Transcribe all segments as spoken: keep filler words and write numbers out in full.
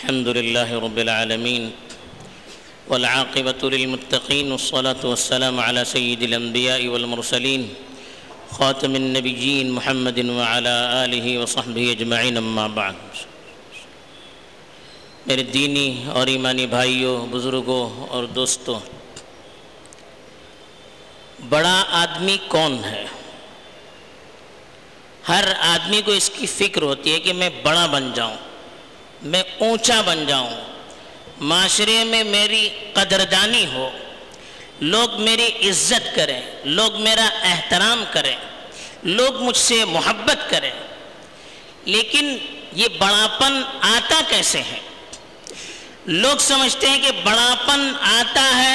الحمد لله رب العالمين والعاقبة للمتقين والصلاة والسلام على سيد الأنبياء والمرسلين خاتم النبيين محمد وعلى آله وصحبه أجمعين اما بعد۔ میرے دینی اور ایمانی بھائیوں، بزرگوں اور دوستوں، بڑا آدمی کون ہے؟ ہر آدمی کو اس کی فکر ہوتی ہے کہ میں بڑا بن جاؤں، میں اونچا بن جاؤں، معاشرے میں میری قدردانی ہو، لوگ میری عزت کریں، لوگ میرا احترام کریں، لوگ مجھ سے محبت کریں۔ لیکن یہ بڑاپن آتا کیسے ہے؟ لوگ سمجھتے ہیں کہ بڑاپن آتا ہے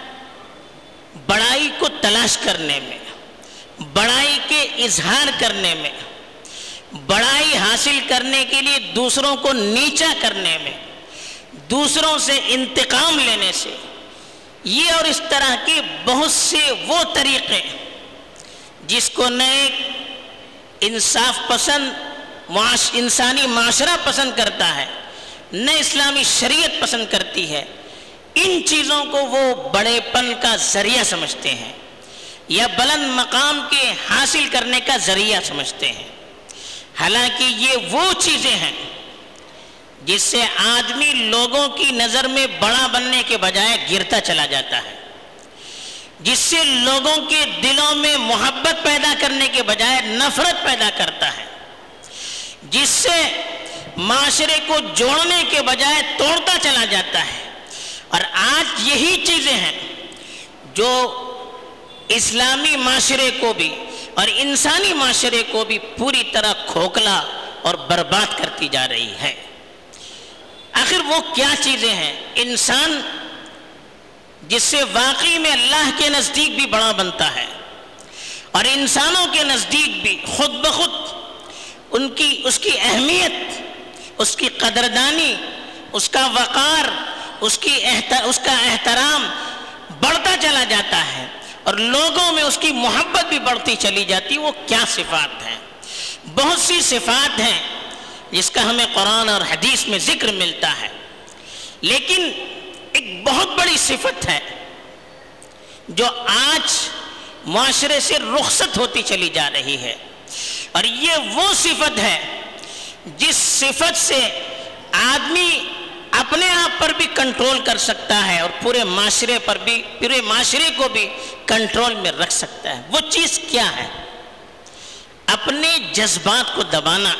بڑائی کو تلاش کرنے میں، بڑائی کے اظہار کرنے میں، بڑائی حاصل کرنے کے لیے دوسروں کو نیچا کرنے میں، دوسروں سے انتقام لینے سے۔ یہ اور اس طرح کے بہت سے وہ طریقے جس کو نہ ایک انصاف پسند معاش انسانی معاشرہ پسند کرتا ہے، نہ اسلامی شریعت پسند کرتی ہے، ان چیزوں کو وہ بڑے پن کا ذریعہ سمجھتے ہیں یا بلند مقام کے حاصل کرنے کا ذریعہ سمجھتے ہیں۔ حالانکہ یہ وہ چیزیں ہیں جس سے آدمی لوگوں کی نظر میں بڑا بننے کے بجائے گرتا چلا جاتا ہے، جس سے لوگوں کے دلوں میں محبت پیدا کرنے کے بجائے نفرت پیدا کرتا ہے، جس سے معاشرے کو جوڑنے کے بجائے توڑتا چلا جاتا ہے۔ اور آج یہی چیزیں ہیں جو اسلامی معاشرے کو بھی اور انسانی معاشرے کو بھی پوری طرح کھوکھلا اور برباد کرتی جا رہی ہے۔ آخر وہ کیا چیزیں ہیں انسان جس سے واقعی میں اللہ کے نزدیک بھی بڑا بنتا ہے اور انسانوں کے نزدیک بھی خود بخود ان کی اس کی اہمیت، اس کی قدردانی، اس کا وقار، اس کی اس کا احترام بڑھتا چلا جاتا ہے اور لوگوں میں اس کی محبت بھی بڑھتی چلی جاتی؟ وہ کیا صفات ہیں؟ بہت سی صفات ہیں جس کا ہمیں قرآن اور حدیث میں ذکر ملتا ہے، لیکن ایک بہت بڑی صفت ہے جو آج معاشرے سے رخصت ہوتی چلی جا رہی ہے، اور یہ وہ صفت ہے جس صفت سے آدمی اپنے آپ پر بھی کنٹرول کر سکتا ہے اور پورے معاشرے پر بھی، پورے معاشرے کو بھی کنٹرول میں رکھ سکتا ہے۔ وہ چیز کیا ہے؟ اپنے جذبات کو دبانا،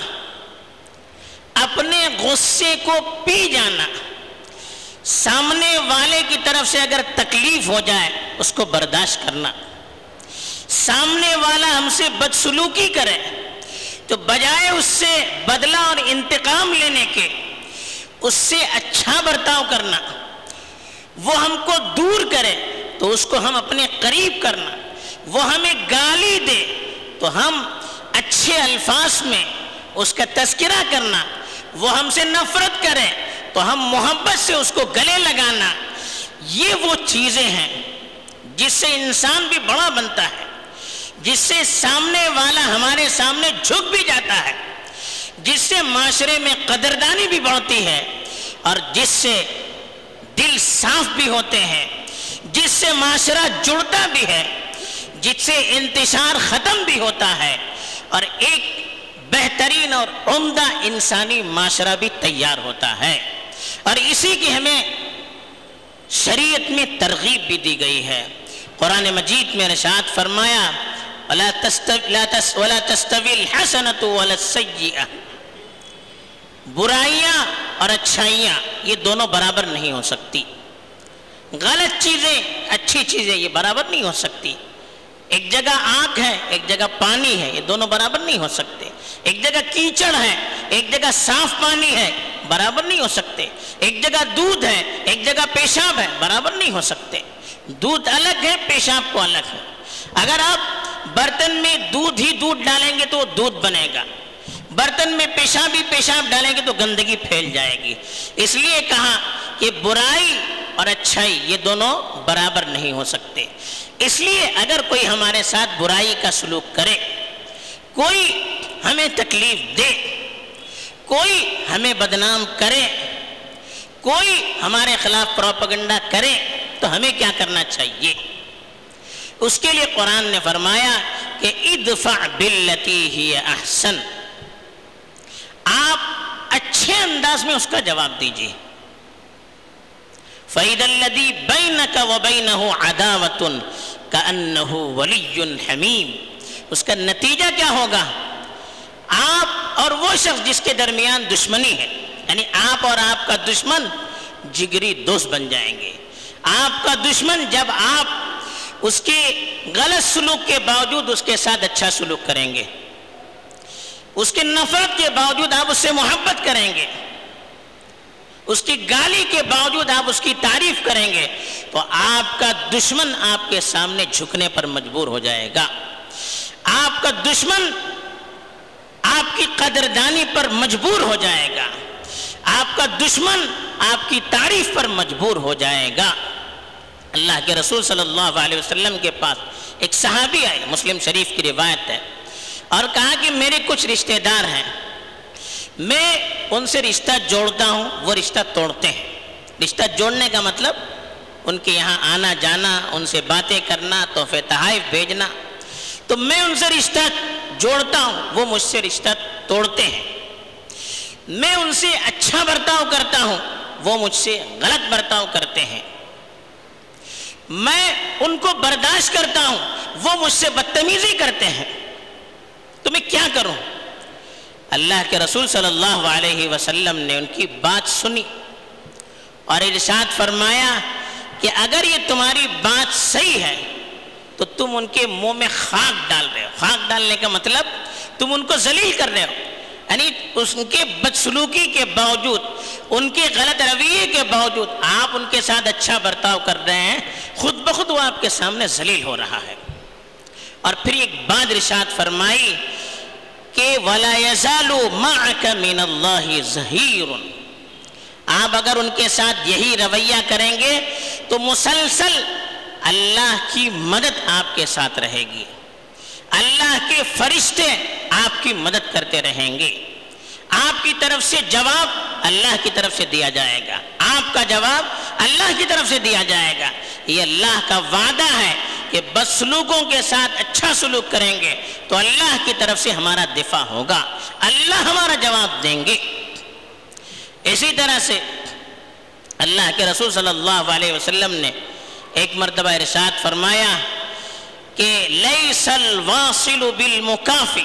اپنے غصے کو پی جانا، سامنے والے کی طرف سے اگر تکلیف ہو جائے اس کو برداشت کرنا، سامنے والا ہم سے بدسلوکی کرے تو بجائے اس سے بدلہ اور انتقام لینے کے اس سے اچھا برتاؤ کرنا، وہ ہم کو دور کرے تو اس کو ہم اپنے قریب کرنا، وہ ہمیں گالی دے تو ہم اچھے الفاظ میں اس کا تذکرہ کرنا، وہ ہم سے نفرت کرے تو ہم محبت سے اس کو گلے لگانا۔ یہ وہ چیزیں ہیں جس سے انسان بھی بڑا بنتا ہے، جس سے سامنے والا ہمارے سامنے جھک بھی جاتا ہے، جس سے معاشرے میں قدردانی بھی بڑھتی ہے اور جس سے دل صاف بھی ہوتے ہیں، جس سے معاشرہ جڑتا بھی ہے، جس سے انتشار ختم بھی ہوتا ہے اور ایک بہترین اور عمدہ انسانی معاشرہ بھی تیار ہوتا ہے۔ اور اسی کی ہمیں شریعت میں ترغیب بھی دی گئی ہے۔ قرآن مجید میں ارشاد فرمایا وَلَا تَسْتَوِي الْحَسَنَةُ وَلَا السَّيِّئَةُ، برائیاں اور اچھائیاں یہ دونوں برابر نہیں ہو سکتی، غلط چیزیں اچھی چیزیں یہ برابر نہیں ہو سکتی۔ ایک جگہ آگ ہے، ایک جگہ پانی ہے، یہ دونوں برابر نہیں ہو سکتے۔ ایک جگہ کیچڑ ہے، ایک جگہ صاف پانی ہے، برابر نہیں ہو سکتے۔ ایک جگہ دودھ ہے، ایک جگہ پیشاب ہے، برابر نہیں ہو سکتے۔ دودھ الگ ہے، پیشاب کو الگ ہے۔ اگر آپ برتن میں دودھ ہی دودھ ڈالیں گے تو وہ دودھ بنے گا، برتن میں پیشاب ہی پیشاب ڈالیں گے تو گندگی پھیل جائے گی۔ اس لیے کہا کہ برائی اور اچھائی یہ دونوں برابر نہیں ہو سکتے۔ اس لیے اگر کوئی ہمارے ساتھ برائی کا سلوک کرے، کوئی ہمیں تکلیف دے، کوئی ہمیں بدنام کرے، کوئی ہمارے خلاف پروپیگنڈا کرے تو ہمیں کیا کرنا چاہیے؟ اس کے لیے قرآن نے فرمایا کہ ادفع باللتی ہی احسن، آپ اچھے انداز میں اس کا جواب دیجیے۔ فَإِذَا الَّذِي بَيْنَكَ وَبَيْنَهُ عَدَاوَةٌ كَأَنَّهُ وَلِيٌّ حَمِيمٌ، اس کا نتیجہ کیا ہوگا؟ آپ اور وہ شخص جس کے درمیان دشمنی ہے، یعنی آپ اور آپ کا دشمن جگری دوست بن جائیں گے۔ آپ کا دشمن جب آپ اس کے غلط سلوک کے باوجود اس کے ساتھ اچھا سلوک کریں گے، اس کے نفرت کے باوجود آپ اس سے محبت کریں گے، اس کی گالی کے باوجود آپ اس کی تعریف کریں گے، تو آپ کا دشمن آپ کے سامنے جھکنے پر مجبور ہو جائے گا۔ آپ کا دشمن آپ کی قدردانی پر مجبور ہو جائے گا، آپ کا دشمن آپ کی تعریف پر مجبور ہو جائے گا۔ اللہ کے رسول صلی اللہ علیہ وسلم کے پاس ایک صحابی آئے، مسلم شریف کی روایت ہے، اور کہا کہ میرے کچھ رشتہ دار ہیں، میں ان سے رشتہ جوڑتا ہوں، وہ رشتہ توڑتے ہیں۔ رشتہ جوڑنے کا مطلب ان کے یہاں آنا جانا، ان سے باتیں کرنا، تحفے تحائف بھیجنا، تو میں ان سے رشتہ جوڑتا ہوں، وہ مجھ سے رشتہ توڑتے ہیں۔ میں ان سے اچھا برتاؤ کرتا ہوں، وہ مجھ سے غلط برتاؤ کرتے ہیں۔ میں ان کو برداشت کرتا ہوں، وہ مجھ سے بدتمیزی کرتے ہیں، تو میں کیا کروں؟ اللہ کے رسول صلی اللہ علیہ وسلم نے ان کی بات سنی اور ارشاد فرمایا کہ اگر یہ تمہاری بات صحیح ہے تو تم ان کے منہ میں خاک ڈال رہے ہو۔ خاک ڈالنے کا مطلب تم ان کو ذلیل کر رہے ہو، یعنی ان کے بدسلوکی کے باوجود، ان کے غلط رویے کے باوجود آپ ان کے ساتھ اچھا برتاؤ کر رہے ہیں، خود بخود وہ آپ کے سامنے ذلیل ہو رہا ہے۔ اور پھر ایک بات ارشاد فرمائی کہ وَلَا يَزَالُ مَعَكَ مِنَ اللَّهِ ظَهِيرٌ، آپ اگر ان کے ساتھ یہی رویہ کریں گے تو مسلسل اللہ کی مدد آپ کے ساتھ رہے گی، اللہ کے فرشتے آپ کی مدد کرتے رہیں گے، آپ کی طرف سے جواب اللہ کی طرف سے دیا جائے گا، آپ کا جواب اللہ کی طرف سے دیا جائے گا۔ یہ اللہ کا وعدہ ہے کہ بدسلوکوں کے ساتھ اچھا سلوک کریں گے تو اللہ کی طرف سے ہمارا دفاع ہوگا، اللہ ہمارا جواب دیں گے۔ اسی طرح سے اللہ کے رسول صلی اللہ علیہ وسلم نے ایک مرتبہ ارشاد فرمایا کہ لیس الواصل بالمکافی،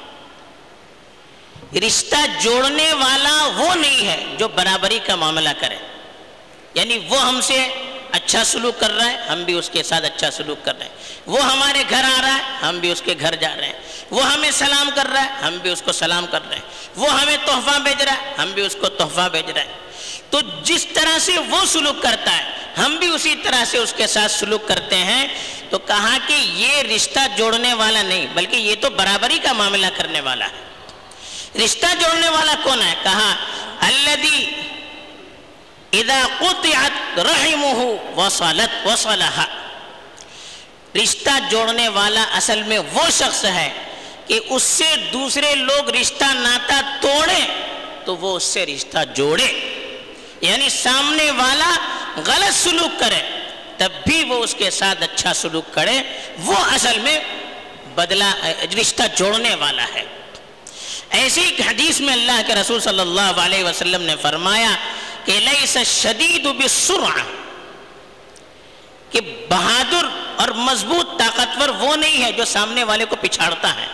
رشتہ جوڑنے والا وہ نہیں ہے جو برابری کا معاملہ کرے، یعنی وہ ہم سے اچھا سلوک کر رہا ہے، ہم بھی اس کے ساتھ اچھا سلوک کر رہے ہیں، وہ ہمارے گھر آ رہا ہے، ہم بھی اس کے گھر جا رہے ہیں، وہ ہمیں سلام کر رہا ہے، ہم بھی اس کو سلام کر رہے ہیں، وہ ہمیں تحفہ بھیج رہا ہے، ہم بھی اس کو تحفہ بھیج رہے ہیں۔ تو جس طرح سے وہ سلوک کرتا ہے ہم بھی اسی طرح سے اس کے ساتھ سلوک کرتے ہیں، تو کہا کہ یہ رشتہ جوڑنے والا نہیں بلکہ یہ تو برابری کا معاملہ کرنے والا ہے۔ رشتہ جوڑنے والا کون ہے؟ کہا الذی اذا قطعت رحمہ وصلت وصلہا، رشتہ جوڑنے والا اصل میں وہ شخص ہے کہ اس سے دوسرے لوگ رشتہ ناتا توڑیں تو وہ اس سے رشتہ جوڑے، یعنی سامنے والا غلط سلوک کرے تب بھی وہ اس کے ساتھ اچھا سلوک کرے، وہ اصل میں بدلہ رشتہ جوڑنے والا ہے۔ ایسی ایک حدیث میں اللہ کے رسول صلی اللہ علیہ وسلم نے فرمایا کہ لیس الشدید بالسرعہ، کہ بہادر اور مضبوط طاقتور وہ نہیں ہے جو سامنے والے کو پچھاڑتا ہے،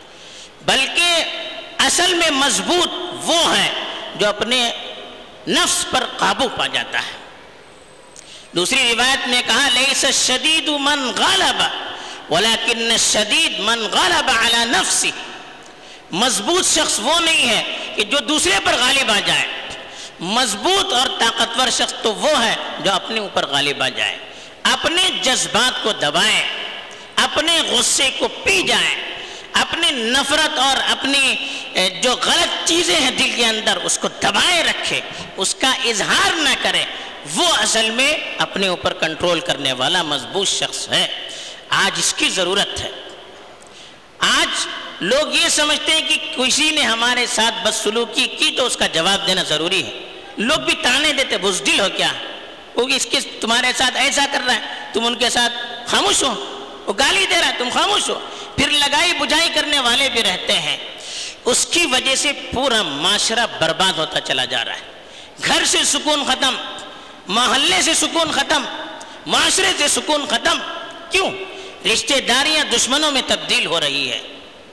بلکہ اصل میں مضبوط وہ ہے جو اپنے نفس پر قابو پا جاتا ہے۔ دوسری روایت میں کہا لیس الشدید من غلب ولكن الشدید من غلب على نفسه، مضبوط شخص وہ نہیں ہے کہ جو دوسرے پر غالب آ جائے، مضبوط اور طاقتور شخص تو وہ ہے جو اپنے اوپر غالب آ جائے، اپنے جذبات کو دبائے، اپنے غصے کو پی جائے، اپنے نفرت اور اپنی جو غلط چیزیں ہیں دل کے اندر اس کو دبائے رکھے، اس کا اظہار نہ کرے، وہ اصل میں اپنے اوپر کنٹرول کرنے والا مضبوط شخص ہے۔ آج اس کی ضرورت ہے۔ آج لوگ یہ سمجھتے ہیں کہ کسی نے ہمارے ساتھ بدسلوکی کی تو اس کا جواب دینا ضروری ہے، لوگ بھی تانے دیتے بزدل ہو کیا، وہ اس کے تمہارے ساتھ ایسا کر رہا ہے تم ان کے ساتھ خاموش ہو، وہ گالی دے رہا ہے تم خاموش ہو، پھر لگائی بجھائی کرنے والے بھی رہتے ہیں۔ اس کی وجہ سے پورا معاشرہ برباد ہوتا چلا جا رہا ہے، گھر سے سکون ختم، محلے سے سکون ختم، معاشرے سے سکون ختم۔ کیوں؟ رشتہ داریاں دشمنوں میں تبدیل ہو رہی ہے،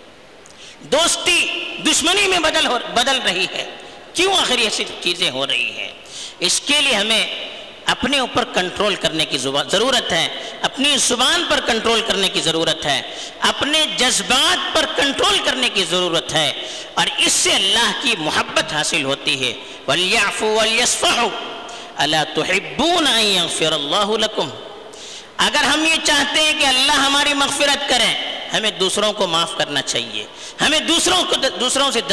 دوستی دشمنی میں بدل ہو بدل رہی ہے۔ کیوں آخر ایسی چیزیں ہو رہی ہیں؟ اس کے لیے ہمیں اپنے اوپر کنٹرول کرنے کی ضرورت ہے، اپنی زبان پر کنٹرول کرنے کی ضرورت ہے، اپنے جذبات پر کنٹرول کرنے کی ضرورت ہے، اور اس سے اللہ کی محبت حاصل ہوتی ہے۔ وَلْيَعْفُوا وَلْيَصْفَحُوا أَلَا تُحِبُّونَ أَن يَغْفِرَ اللَّهُ لَكُمْ۔ اگر ہم یہ چاہتے ہیں کہ اللہ ہماری مغفرت کرے، ہمیں دوسروں کو معاف کرنا چاہیے، ہمیں دوسروں کو دوسروں سے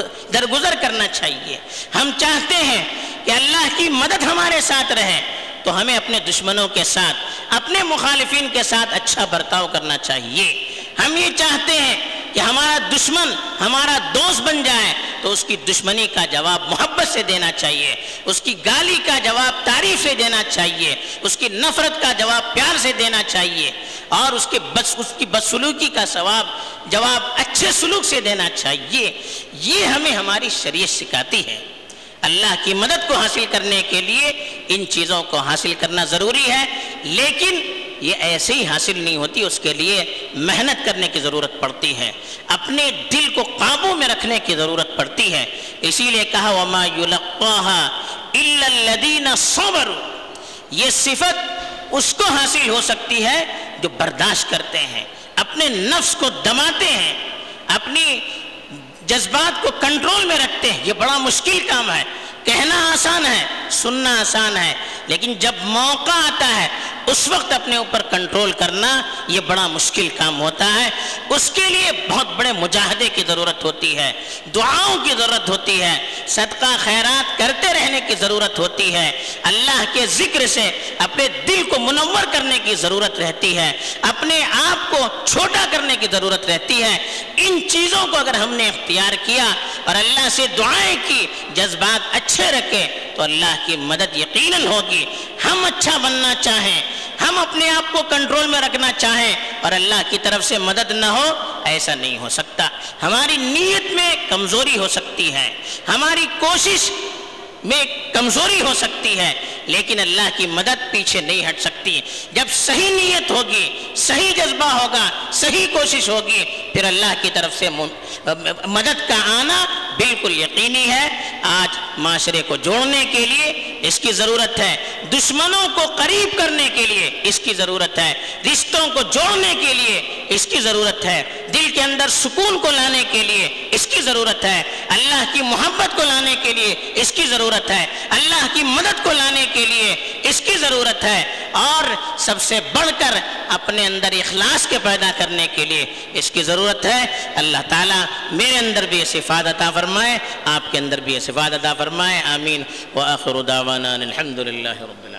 درگزر کرنا چاہیے۔ ہم چاہتے ہیں کہ اللہ کی مدد ہمارے ساتھ رہے، تو ہمیں اپنے دشمنوں کے ساتھ، اپنے مخالفین کے ساتھ اچھا برتاؤ کرنا چاہیے۔ ہم یہ چاہتے ہیں کہ ہمارا دشمن ہمارا دوست بن جائے، تو اس کی دشمنی کا جواب محبت سے دینا چاہیے، اس کی گالی کا جواب تعریف سے دینا چاہیے، اس کی نفرت کا جواب پیار سے دینا چاہیے، اور اس کے بس اس کی بدسلوکی کا ثواب جواب اچھے سلوک سے دینا چاہیے۔ یہ ہمیں ہماری شریعت سکھاتی ہے۔ اللہ کی مدد کو حاصل کرنے کے لیے ان چیزوں کو حاصل کرنا ضروری ہے، لیکن یہ ایسے ہی حاصل نہیں ہوتی، اس کے لیے محنت کرنے کی ضرورت پڑتی ہے، اپنے دل کو قابو میں رکھنے کی ضرورت پڑتی ہے۔ اسی لیے کہا وَمَا يُلَقَّاهَا إِلَّا الَّذِينَ صَبَرُوا، یہ صفت اس کو حاصل ہو سکتی ہے جو برداشت کرتے ہیں، اپنے نفس کو دماتے ہیں، اپنی جذبات کو کنٹرول میں رکھتے ہیں۔ یہ بڑا مشکل کام ہے، کہنا آسان ہے، سننا آسان ہے، لیکن جب موقع آتا ہے اس وقت اپنے اوپر کنٹرول کرنا یہ بڑا مشکل کام ہوتا ہے۔ اس کے لیے بہت بڑے مجاہدے کی ضرورت ہوتی ہے، دعاؤں کی ضرورت ہوتی ہے، صدقہ خیرات کرتے رہنے کی ضرورت ہوتی ہے، اللہ کے ذکر سے اپنے دل کو منور کرنے کی ضرورت رہتی ہے، اپنے آپ کو چھوٹا کرنے کی ضرورت رہتی ہے۔ ان چیزوں کو اگر ہم نے اختیار کیا اور اللہ سے دعائیں کی، جذبات اچھے رکھے، تو اللہ کی مدد یقیناً ہوگی۔ ہم اچھا بننا چاہیں، ہم اپنے آپ کو کنٹرول میں رکھنا چاہیں اور اللہ کی طرف سے مدد نہ ہو، ایسا نہیں ہو سکتا۔ ہماری نیت میں کمزوری ہو سکتی ہے، ہماری کوشش میں کمزوری ہو سکتی ہے، لیکن اللہ کی مدد پیچھے نہیں ہٹ سکتی۔ جب صحیح نیت ہوگی، صحیح جذبہ ہوگا، صحیح کوشش ہوگی، پھر اللہ کی طرف سے مدد کا آنا بالکل یقینی ہے۔ آج معاشرے کو جوڑنے کے لیے اس کی ضرورت ہے، دشمنوں کو قریب کرنے کے لیے اس کی ضرورت ہے، رشتوں کو جوڑنے کے لیے اس کی ضرورت ہے، دل کے اندر سکون کو لانے کے لیے اس کی ضرورت ہے، اللہ کی محبت کو لانے کے لیے اس کی ضرورت ہے، اللہ کی مدد کو لانے کے لیے اس کی ضرورت ہے، اور سب سے بڑھ کر اپنے اندر اخلاص کے پیدا کرنے کے لیے اس کی ضرورت ہے۔ اللہ تعالیٰ میرے اندر بھی یہ صفات عطا فرمائے، آپ کے اندر بھی یہ صفات عطا فرمائے، آمین۔ وآخر دعوانا الحمد للہ رب العالمین۔